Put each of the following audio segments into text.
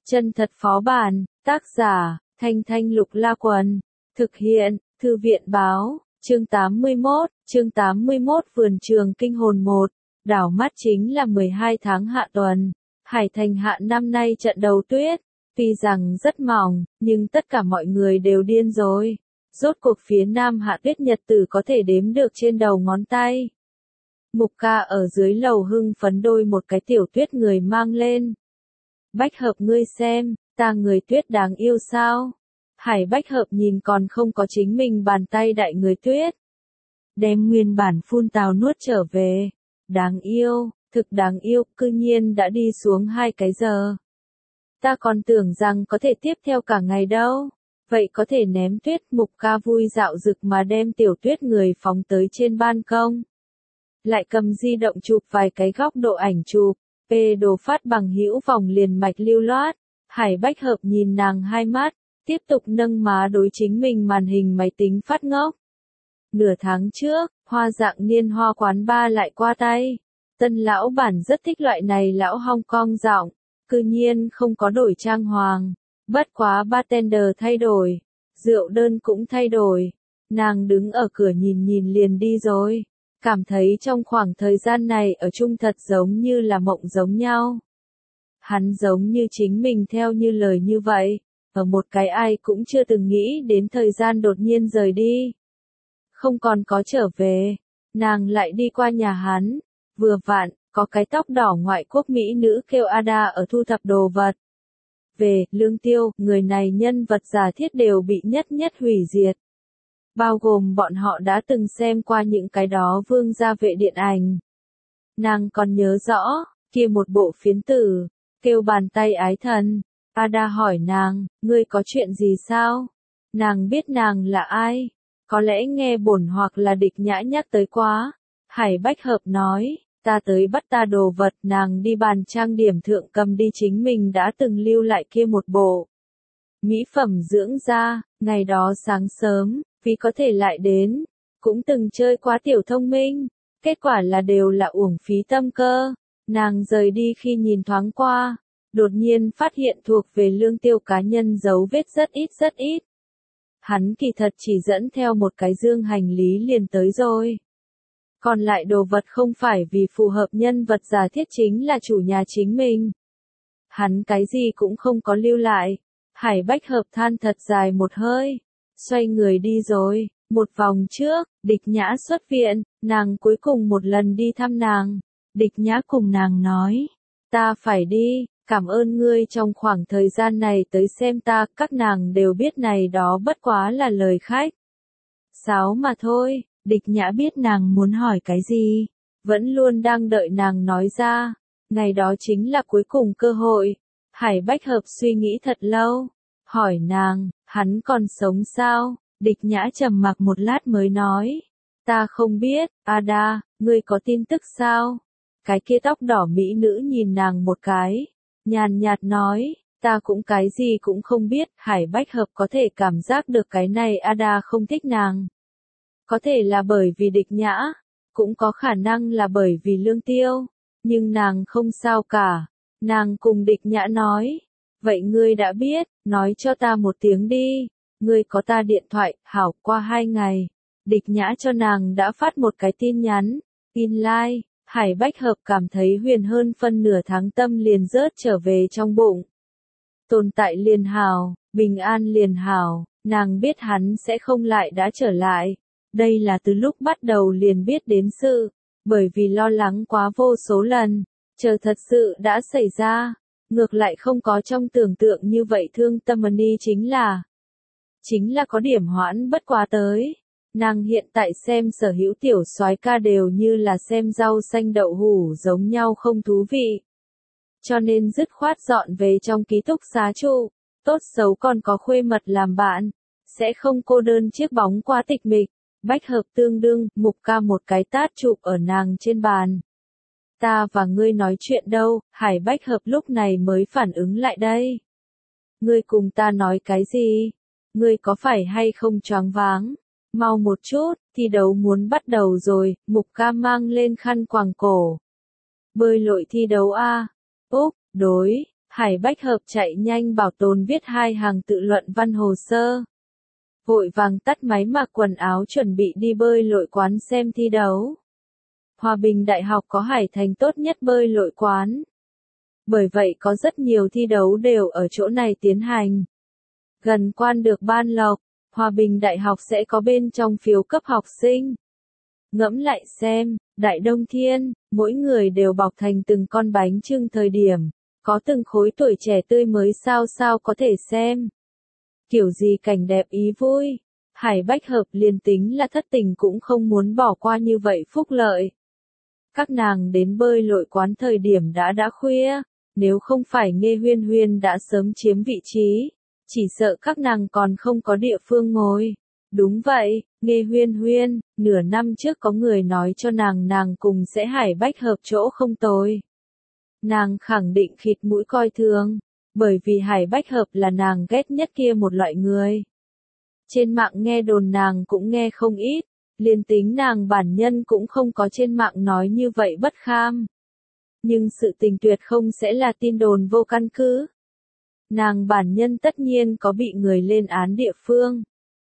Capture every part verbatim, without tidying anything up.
Chân thật phó bản, tác giả, Thanh Thanh Lục La Quần, thực hiện, Thư viện báo, chương tám mươi mốt, chương tám mươi mốt Vườn trường kinh hồn một, đảo mắt chính là mười hai tháng hạ tuần, Hải Thành hạ năm nay trận đầu tuyết, tuy rằng rất mỏng, nhưng tất cả mọi người đều điên rồi, rốt cuộc phía nam hạ tuyết nhật tử có thể đếm được trên đầu ngón tay. Mục ca ở dưới lầu hưng phấn đôi một cái tiểu tuyết người mang lên. Bách hợp ngươi xem, ta người tuyết đáng yêu sao? Hải Bách hợp nhìn còn không có chính mình bàn tay đại người tuyết. Đem nguyên bản phun tào nuốt trở về. Đáng yêu, thực đáng yêu, cư nhiên đã đi xuống hai cái giờ. Ta còn tưởng rằng có thể tiếp theo cả ngày đâu. Vậy có thể ném tuyết. Mục ca vui dạo rực mà đem tiểu tuyết người phóng tới trên ban công. Lại cầm di động chụp vài cái góc độ ảnh chụp. P đồ phát bằng hữu vòng liền mạch lưu loát. Hải Bách hợp nhìn nàng hai mắt, tiếp tục nâng má đối chính mình màn hình máy tính phát ngốc. Nửa tháng trước, hoa dạng niên hoa quán ba lại qua tay. Tân lão bản rất thích loại này lão Hong Kong giọng, cư nhiên không có đổi trang hoàng. Bất quá bartender thay đổi, rượu đơn cũng thay đổi. Nàng đứng ở cửa nhìn nhìn liền đi rồi. Cảm thấy trong khoảng thời gian này ở chung thật giống như là mộng giống nhau. Hắn giống như chính mình theo như lời như vậy, ở một cái ai cũng chưa từng nghĩ đến thời gian đột nhiên rời đi. Không còn có trở về, nàng lại đi qua nhà hắn, vừa vặn, có cái tóc đỏ ngoại quốc mỹ nữ kêu Ada ở thu thập đồ vật. Về, Lương Tiêu, người này nhân vật giả thiết đều bị nhất nhất hủy diệt. Bao gồm bọn họ đã từng xem qua những cái đó vương gia vệ điện ảnh. Nàng còn nhớ rõ, kia một bộ phiến tử, kêu bàn tay ái thần. Ada hỏi nàng, ngươi có chuyện gì sao? Nàng biết nàng là ai? Có lẽ nghe bổn hoặc là địch nhã nhắc tới quá. Hải Bách hợp nói, ta tới bắt ta đồ vật, nàng đi bàn trang điểm thượng cầm đi chính mình đã từng lưu lại kia một bộ. Mỹ phẩm dưỡng da, ngày đó sáng sớm, vì có thể lại đến, cũng từng chơi quá tiểu thông minh, kết quả là đều là uổng phí tâm cơ. Nàng rời đi khi nhìn thoáng qua, đột nhiên phát hiện thuộc về Lương Tiêu cá nhân dấu vết rất ít rất ít. Hắn kỳ thật chỉ dẫn theo một cái dương hành lý liền tới rồi. Còn lại đồ vật không phải vì phù hợp nhân vật giả thiết chính là chủ nhà chính mình. Hắn cái gì cũng không có lưu lại. Hải Bách hợp than thật dài một hơi. Xoay người đi rồi, một vòng trước, địch nhã xuất viện, nàng cuối cùng một lần đi thăm nàng. Địch nhã cùng nàng nói, ta phải đi, cảm ơn ngươi trong khoảng thời gian này tới xem ta, các nàng đều biết này đó bất quá là lời khách sáo mà thôi. Địch nhã biết nàng muốn hỏi cái gì, vẫn luôn đang đợi nàng nói ra, ngày đó chính là cuối cùng cơ hội. Hải Bách hợp suy nghĩ thật lâu, hỏi nàng, hắn còn sống sao? Địch nhã trầm mặc một lát mới nói, ta không biết. Ada, ngươi có tin tức sao? Cái kia tóc đỏ mỹ nữ nhìn nàng một cái, nhàn nhạt nói, ta cũng cái gì cũng không biết. Hải Bách hợp có thể cảm giác được cái này Ada không thích nàng. Có thể là bởi vì địch nhã, cũng có khả năng là bởi vì Lương Tiêu, nhưng nàng không sao cả. Nàng cùng địch nhã nói, vậy ngươi đã biết, nói cho ta một tiếng đi, ngươi có ta điện thoại. Hảo, qua hai ngày, địch nhã cho nàng đã phát một cái tin nhắn, in like. Hải Bách hợp cảm thấy huyền hơn phân nửa tháng tâm liền rớt trở về trong bụng. Tồn tại liền hảo, bình an liền hảo, nàng biết hắn sẽ không lại đã trở lại. Đây là từ lúc bắt đầu liền biết đến sự, bởi vì lo lắng quá vô số lần, chờ thật sự đã xảy ra, ngược lại không có trong tưởng tượng như vậy thương tâm. Ni chính là, chính là có điểm hoãn bất quá tới. Nàng hiện tại xem sở hữu tiểu soái ca đều như là xem rau xanh đậu hủ giống nhau không thú vị. Cho nên dứt khoát dọn về trong ký túc xá trụ, tốt xấu còn có khuê mật làm bạn, sẽ không cô đơn chiếc bóng quá tịch mịch. Bách hợp tương đương, Mục ca một cái tát chụp ở nàng trên bàn. Ta và ngươi nói chuyện đâu? Hải Bách hợp lúc này mới phản ứng lại đây. Ngươi cùng ta nói cái gì? Ngươi có phải hay không choáng váng? Mau một chút, thi đấu muốn bắt đầu rồi. Mục ca mang lên khăn quàng cổ. Bơi lội thi đấu a. Úc, đối. Hải Bách Hợp chạy nhanh bảo tồn viết hai hàng tự luận văn hồ sơ. Vội vàng tắt máy mặc quần áo chuẩn bị đi bơi lội quán xem thi đấu. Hòa Bình Đại học có Hải Thành tốt nhất bơi lội quán. Bởi vậy có rất nhiều thi đấu đều ở chỗ này tiến hành. Gần quan được Ban Lộc, Hòa Bình Đại học sẽ có bên trong phiếu cấp học sinh. Ngẫm lại xem, Đại Đông Thiên, mỗi người đều bọc thành từng con bánh chưng thời điểm, có từng khối tuổi trẻ tươi mới sao sao có thể xem. Kiểu gì cảnh đẹp ý vui, Hải Bách Hợp liền tính là thất tình cũng không muốn bỏ qua như vậy phúc lợi. Các nàng đến bơi lội quán thời điểm đã đã khuya, nếu không phải Nghê Huyên Huyên đã sớm chiếm vị trí, chỉ sợ các nàng còn không có địa phương ngồi. Đúng vậy, Nghê Huyên Huyên, nửa năm trước có người nói cho nàng nàng cùng sẽ Hải Bách Hợp chỗ không tồi. Nàng khẳng định khịt mũi coi thường, bởi vì Hải Bách Hợp là nàng ghét nhất kia một loại người. Trên mạng nghe đồn nàng cũng nghe không ít, liền tính nàng bản nhân cũng không có trên mạng nói như vậy bất kham. Nhưng sự tình tuyệt không sẽ là tin đồn vô căn cứ. Nàng bản nhân tất nhiên có bị người lên án địa phương.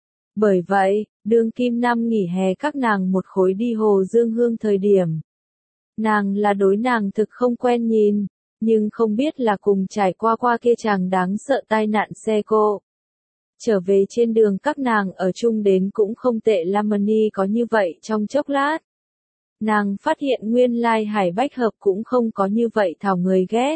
Bởi vậy, đương kim năm nghỉ hè các nàng một khối đi Hồ Dương Hương thời điểm. Nàng là đối nàng thực không quen nhìn, nhưng không biết là cùng trải qua qua kia chàng đáng sợ tai nạn xe cộ. Trở về trên đường các nàng ở chung đến cũng không tệ, Lamani có như vậy trong chốc lát. Nàng phát hiện nguyên lai Hải Bách Hợp cũng không có như vậy thảo người ghét.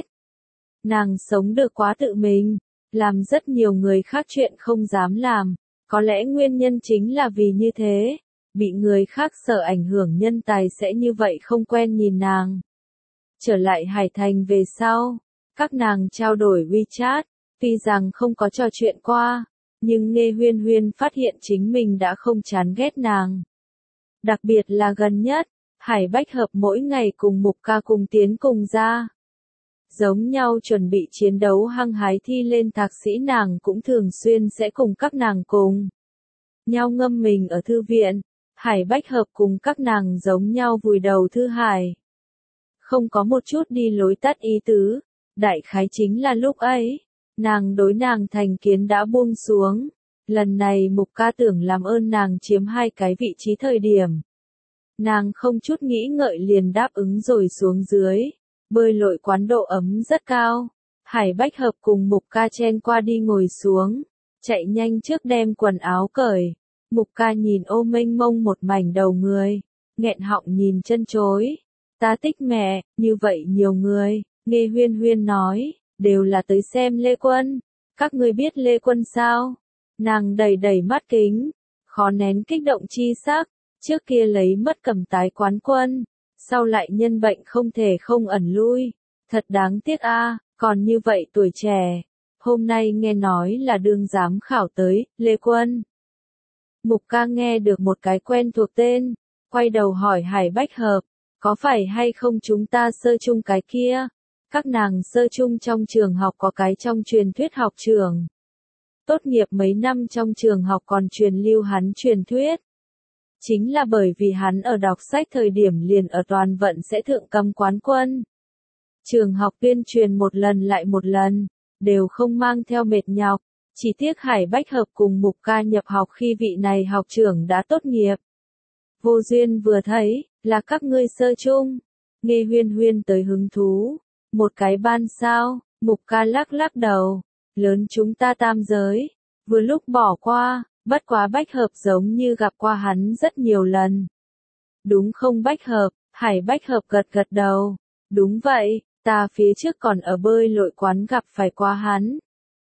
Nàng sống được quá tự mình, làm rất nhiều người khác chuyện không dám làm, có lẽ nguyên nhân chính là vì như thế, bị người khác sợ ảnh hưởng nhân tài sẽ như vậy không quen nhìn nàng. Trở lại Hải Thành về sau, các nàng trao đổi WeChat, tuy rằng không có trò chuyện qua, nhưng Nghê Huyên Huyên phát hiện chính mình đã không chán ghét nàng. Đặc biệt là gần nhất, Hải Bách Hợp mỗi ngày cùng Mục Ca cùng tiến cùng ra. Giống nhau chuẩn bị chiến đấu hăng hái thi lên thạc sĩ, nàng cũng thường xuyên sẽ cùng các nàng cùng nhau ngâm mình ở thư viện. Hải Bách Hợp cùng các nàng giống nhau vùi đầu thư hải. Không có một chút đi lối tắt ý tứ, đại khái chính là lúc ấy, nàng đối nàng thành kiến đã buông xuống. Lần này Mục Ca tưởng làm ơn nàng chiếm hai cái vị trí thời điểm. Nàng không chút nghĩ ngợi liền đáp ứng rồi xuống dưới. Bơi lội quán độ ấm rất cao. Hải Bách Hợp cùng Mục Ca chen qua đi ngồi xuống, chạy nhanh trước đem quần áo cởi. Mục Ca nhìn ô mênh mông một mảnh đầu người, nghẹn họng nhìn chân chối. Ta thích mẹ, như vậy nhiều người. Nghê Huyên Huyên nói, đều là tới xem Lê Quân. Các ngươi biết Lê Quân sao? Nàng đầy đầy mắt kính, khó nén kích động chi sắc. Trước kia lấy mất cầm tái quán quân, sau lại nhân bệnh không thể không ẩn lui. Thật đáng tiếc a, à, còn như vậy tuổi trẻ. Hôm nay nghe nói là đương giám khảo tới, Lê Quân. Mục Ca nghe được một cái quen thuộc tên, quay đầu hỏi Hải Bách Hợp, có phải hay không chúng ta sơ chung cái kia? Các nàng sơ chung trong trường học có cái trong truyền thuyết học trường. Tốt nghiệp mấy năm trong trường học còn truyền lưu hắn truyền thuyết. Chính là bởi vì hắn ở đọc sách thời điểm liền ở toàn vận sẽ thượng cầm quán quân. Trường học tuyên truyền một lần lại một lần, đều không mang theo mệt nhọc. Chỉ tiếc Hải Bách Hợp cùng Mục Ca nhập học khi vị này học trưởng đã tốt nghiệp. Vô duyên vừa thấy, là các ngươi sơ chung. Nghê Huyên Huyên tới hứng thú. Một cái ban sao, Mục Ca lắc lắc đầu. Lớn chúng ta tam giới. Vừa lúc bỏ qua, bất quá Bách Hợp giống như gặp qua hắn rất nhiều lần. Đúng không Bách Hợp? Hải Bách Hợp gật gật đầu. Đúng vậy, ta phía trước còn ở bơi lội quán gặp phải qua hắn.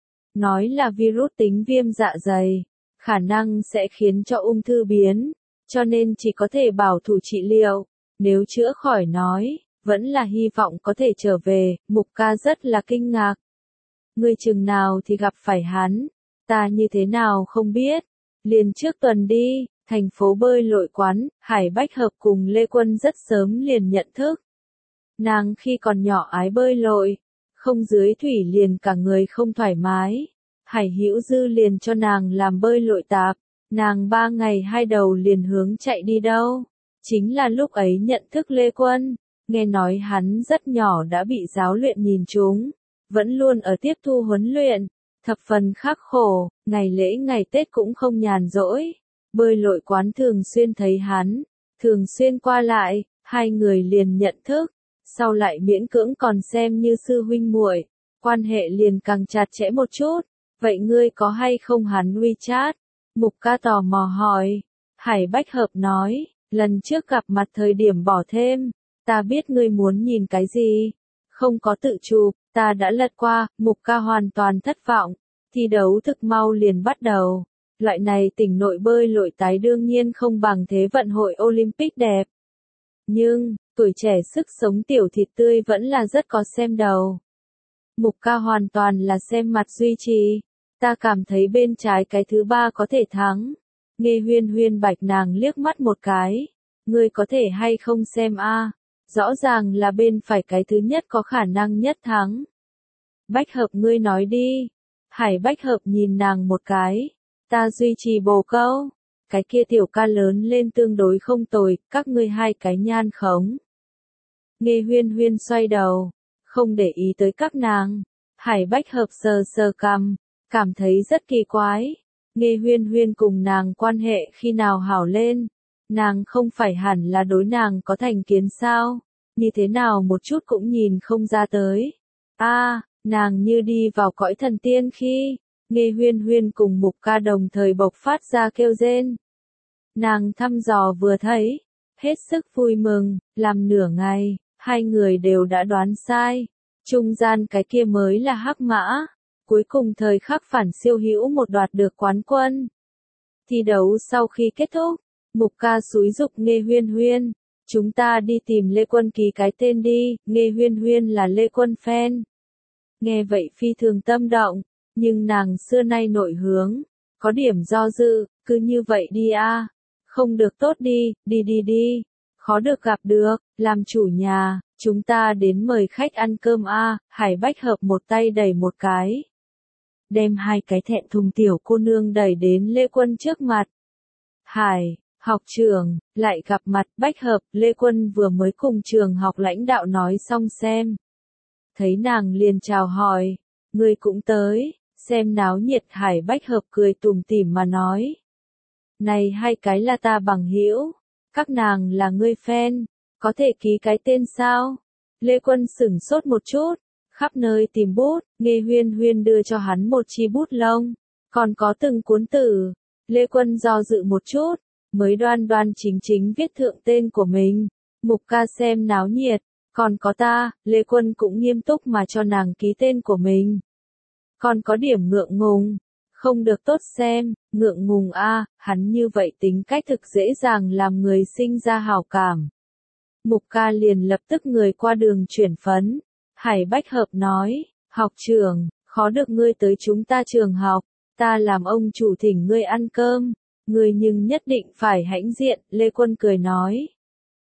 Nói là virus tính viêm dạ dày, khả năng sẽ khiến cho ung thư biến, cho nên chỉ có thể bảo thủ trị liệu. Nếu chữa khỏi nói, vẫn là hy vọng có thể trở về. Mục Ca rất là kinh ngạc. Ngươi chừng nào thì gặp phải hắn, ta như thế nào không biết. Liền trước tuần đi, thành phố bơi lội quán, Hải Bách Hợp cùng Lê Quân rất sớm liền nhận thức. Nàng khi còn nhỏ ái bơi lội, không dưới thủy liền cả người không thoải mái. Hải Hữu Dư liền cho nàng làm bơi lội tạp, nàng ba ngày hai đầu liền hướng chạy đi đâu. Chính là lúc ấy nhận thức Lê Quân, nghe nói hắn rất nhỏ đã bị giáo luyện nhìn chúng, vẫn luôn ở tiếp thu huấn luyện, thập phần khắc khổ, ngày lễ ngày Tết cũng không nhàn rỗi. Bơi lội quán thường xuyên thấy hắn, thường xuyên qua lại, hai người liền nhận thức, sau lại miễn cưỡng còn xem như sư huynh muội, quan hệ liền càng chặt chẽ một chút. Vậy ngươi có hay không hắn WeChat? Mục Ca tò mò hỏi. Hải Bách Hợp nói, lần trước gặp mặt thời điểm bỏ thêm, ta biết ngươi muốn nhìn cái gì. Không có tự chụp, ta đã lật qua. Mục Ca hoàn toàn thất vọng. Thi đấu thực mau liền bắt đầu. Loại này tỉnh nội bơi lội tái đương nhiên không bằng Thế vận hội Olympic đẹp. Nhưng, tuổi trẻ sức sống tiểu thịt tươi vẫn là rất có xem đầu. Mục Ca hoàn toàn là xem mặt duy trì. Ta cảm thấy bên trái cái thứ ba có thể thắng. Nghe Huyên Huyên bạch nàng liếc mắt một cái. Ngươi có thể hay không xem a? Rõ ràng là bên phải cái thứ nhất có khả năng nhất thắng. Bách Hợp ngươi nói đi. Hải Bách Hợp nhìn nàng một cái. Ta duy trì bồ câu. Cái kia tiểu ca lớn lên tương đối không tồi, các ngươi hai cái nhan khống. Nghe Huyên Huyên xoay đầu, không để ý tới các nàng. Hải Bách Hợp sờ sờ cằm, cảm thấy rất kỳ quái. Nghe Huyên Huyên cùng nàng quan hệ khi nào hảo lên, nàng không phải hẳn là đối nàng có thành kiến sao, như thế nào một chút cũng nhìn không ra tới. A, à, nàng như đi vào cõi thần tiên khi, Nghe Huyên Huyên cùng Mục Ca đồng thời bộc phát ra kêu rên. Nàng thăm dò vừa thấy, hết sức vui mừng, làm nửa ngày, hai người đều đã đoán sai. Trung gian cái kia mới là hắc mã. Cuối cùng thời khắc phản siêu hữu một đoạt được quán quân. Thi đấu sau khi kết thúc, Mục Ca xúi giục Nghe Huyên Huyên. Chúng ta đi tìm Lê Quân ký cái tên đi, Nghe Huyên Huyên là Lê Quân fan. Nghe vậy phi thường tâm động, nhưng nàng xưa nay nội hướng, có điểm do dự, cứ như vậy đi a. Không được tốt đi, đi đi đi. Khó được gặp được, làm chủ nhà, chúng ta đến mời khách ăn cơm a. Hải Bách Hợp một tay đẩy một cái. Đem hai cái thẹn thùng tiểu cô nương đẩy đến Lê Quân trước mặt. Hải, học trưởng, lại gặp mặt. Bách Hợp, Lê Quân vừa mới cùng trường học lãnh đạo nói xong xem. Thấy nàng liền chào hỏi, ngươi cũng tới, xem náo nhiệt. Hải Bách Hợp cười tủm tỉm mà nói. Này hai cái là ta bằng hữu, các nàng là ngươi fan, có thể ký cái tên sao? Lê Quân sửng sốt một chút, khắp nơi tìm bút, Nghe Huyên Huyên đưa cho hắn một chi bút lông, còn có từng cuốn tử. Lê Quân do dự một chút, mới đoan đoan chính chính viết thượng tên của mình. Mục Ca xem náo nhiệt, còn có ta. Lê Quân cũng nghiêm túc mà cho nàng ký tên của mình. Còn có điểm ngượng ngùng, không được tốt xem, ngượng ngùng a, hắn như vậy tính cách thực dễ dàng làm người sinh ra hảo cảm. Mục Ca liền lập tức người qua đường chuyển phấn. Hải Bách Hợp nói, học trưởng, khó được ngươi tới chúng ta trường học, ta làm ông chủ thỉnh ngươi ăn cơm, ngươi nhưng nhất định phải hãnh diện. Lê Quân cười nói,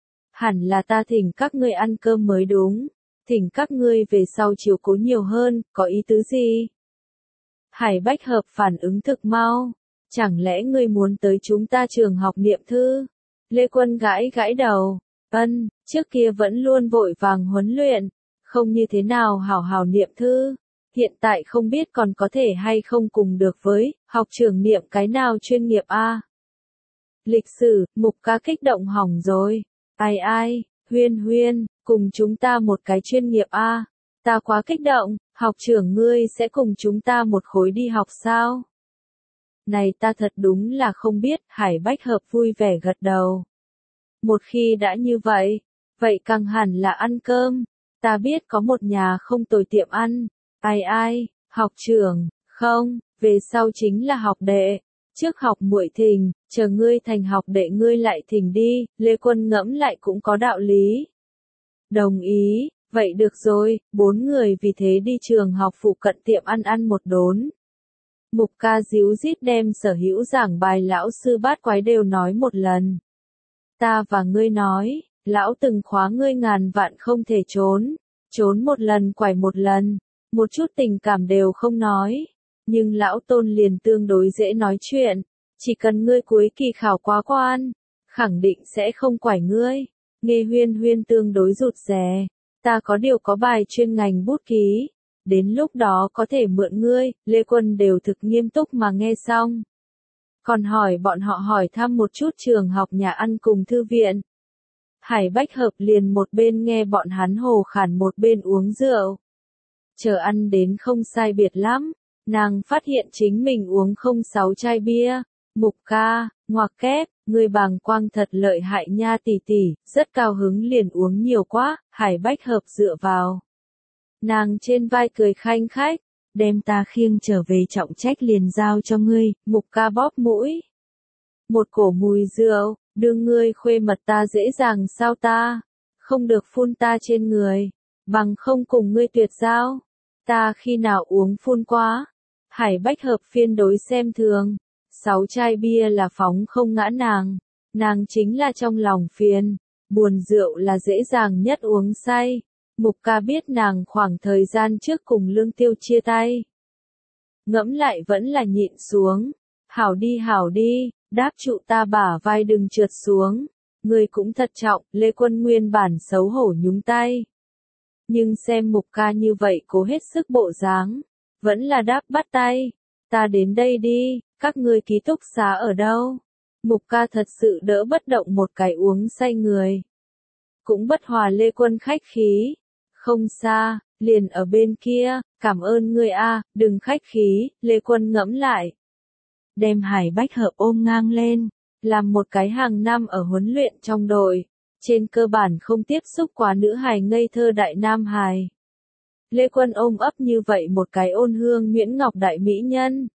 hẳn là ta thỉnh các ngươi ăn cơm mới đúng, thỉnh các ngươi về sau chiếu cố nhiều hơn, có ý tứ gì? Hải Bách Hợp phản ứng thực mau, chẳng lẽ ngươi muốn tới chúng ta trường học niệm thư? Lê Quân gãi gãi đầu, ân, trước kia vẫn luôn vội vàng huấn luyện, không như thế nào hảo hảo niệm thư, hiện tại không biết còn có thể hay không cùng được với học trưởng niệm cái nào chuyên nghiệp a? Lịch sử. Mục Ca kích động hỏng rồi. Ai ai, Huyên Huyên, cùng chúng ta một cái chuyên nghiệp a. Ta quá kích động, học trưởng ngươi sẽ cùng chúng ta một khối đi học sao? Này ta thật đúng là không biết. Hải Bách Hợp vui vẻ gật đầu. Một khi đã như vậy, vậy càng hẳn là ăn cơm. Ta biết có một nhà không tồi tiệm ăn. Ai ai, học trưởng, không, về sau chính là học đệ. Trước học muội thỉnh, chờ ngươi thành học đệ ngươi lại thỉnh đi. Lê Quân ngẫm lại cũng có đạo lý. Đồng ý, vậy được rồi. Bốn người vì thế đi trường học phụ cận tiệm ăn ăn một đốn. Mục Ca díu dít đem sở hữu giảng bài lão sư bát quái đều nói một lần. Ta và ngươi nói, lão từng khóa ngươi ngàn vạn không thể trốn, trốn một lần quải một lần, một chút tình cảm đều không nói, nhưng lão Tôn liền tương đối dễ nói chuyện, chỉ cần ngươi cuối kỳ khảo quá quan, khẳng định sẽ không quải ngươi. Nghe Huyên Huyên tương đối rụt rè, ta có điều có bài chuyên ngành bút ký, đến lúc đó có thể mượn ngươi, Lê Quân đều thực nghiêm túc mà nghe xong. Còn hỏi bọn họ hỏi thăm một chút trường học nhà ăn cùng thư viện. Hải Bách Hợp liền một bên nghe bọn hắn hồ khản một bên uống rượu. Chờ ăn đến không sai biệt lắm, nàng phát hiện chính mình uống không sáu chai bia. Mục ca, ngoặc kép, người bàng quang thật lợi hại nha tỷ tỷ, rất cao hứng liền uống nhiều quá, Hải Bách Hợp dựa vào. Nàng trên vai cười khanh khách, đem ta khiêng trở về trọng trách liền giao cho ngươi, Mục ca bóp mũi. Một cổ mùi rượu, đưa ngươi khuê mật ta dễ dàng sao ta, không được phun ta trên người, bằng không cùng ngươi tuyệt giao, ta khi nào uống phun quá. Hải Bách Hợp phiên đối xem thường, sáu chai bia là phóng không ngã nàng, nàng chính là trong lòng phiền, buồn rượu là dễ dàng nhất uống say. Mục ca biết nàng khoảng thời gian trước cùng Lương Tiêu chia tay. Ngẫm lại vẫn là nhịn xuống. Hảo đi hảo đi, đáp trụ ta bả vai đừng trượt xuống. Người cũng thật trọng, Lê Quân nguyên bản xấu hổ nhúng tay. Nhưng xem Mục ca như vậy cố hết sức bộ dáng, vẫn là đáp bắt tay. Ta đến đây đi, các ngươi ký túc xá ở đâu? Mục ca thật sự đỡ bất động một cái uống say người. Cũng bất hòa Lê Quân khách khí. Không xa, liền ở bên kia, cảm ơn ngươi a, đừng khách khí, Lê Quân ngẫm lại. Đem Hải Bách Hợp ôm ngang lên, làm một cái hàng năm ở huấn luyện trong đội, trên cơ bản không tiếp xúc quá nữ hài ngây thơ đại nam hài. Lê Quân ôm ấp như vậy một cái ôn hương Nguyễn Ngọc đại mỹ nhân.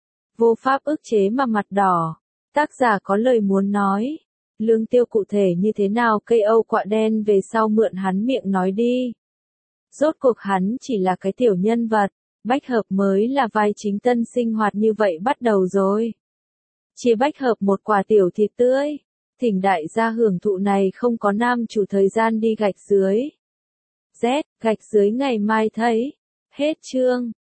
Vô pháp ức chế mà mặt đỏ, tác giả có lời muốn nói. Lương Tiêu cụ thể như thế nào cây Âu quạ đen về sau mượn hắn miệng nói đi. Rốt cuộc hắn chỉ là cái tiểu nhân vật, Bách Hợp mới là vai chính tân sinh hoạt như vậy bắt đầu rồi. Chia Bách Hợp một quả tiểu thịt tươi, thỉnh đại gia hưởng thụ này không có nam chủ thời gian đi gạch dưới. Z, gạch dưới ngày mai thấy. Hết chương.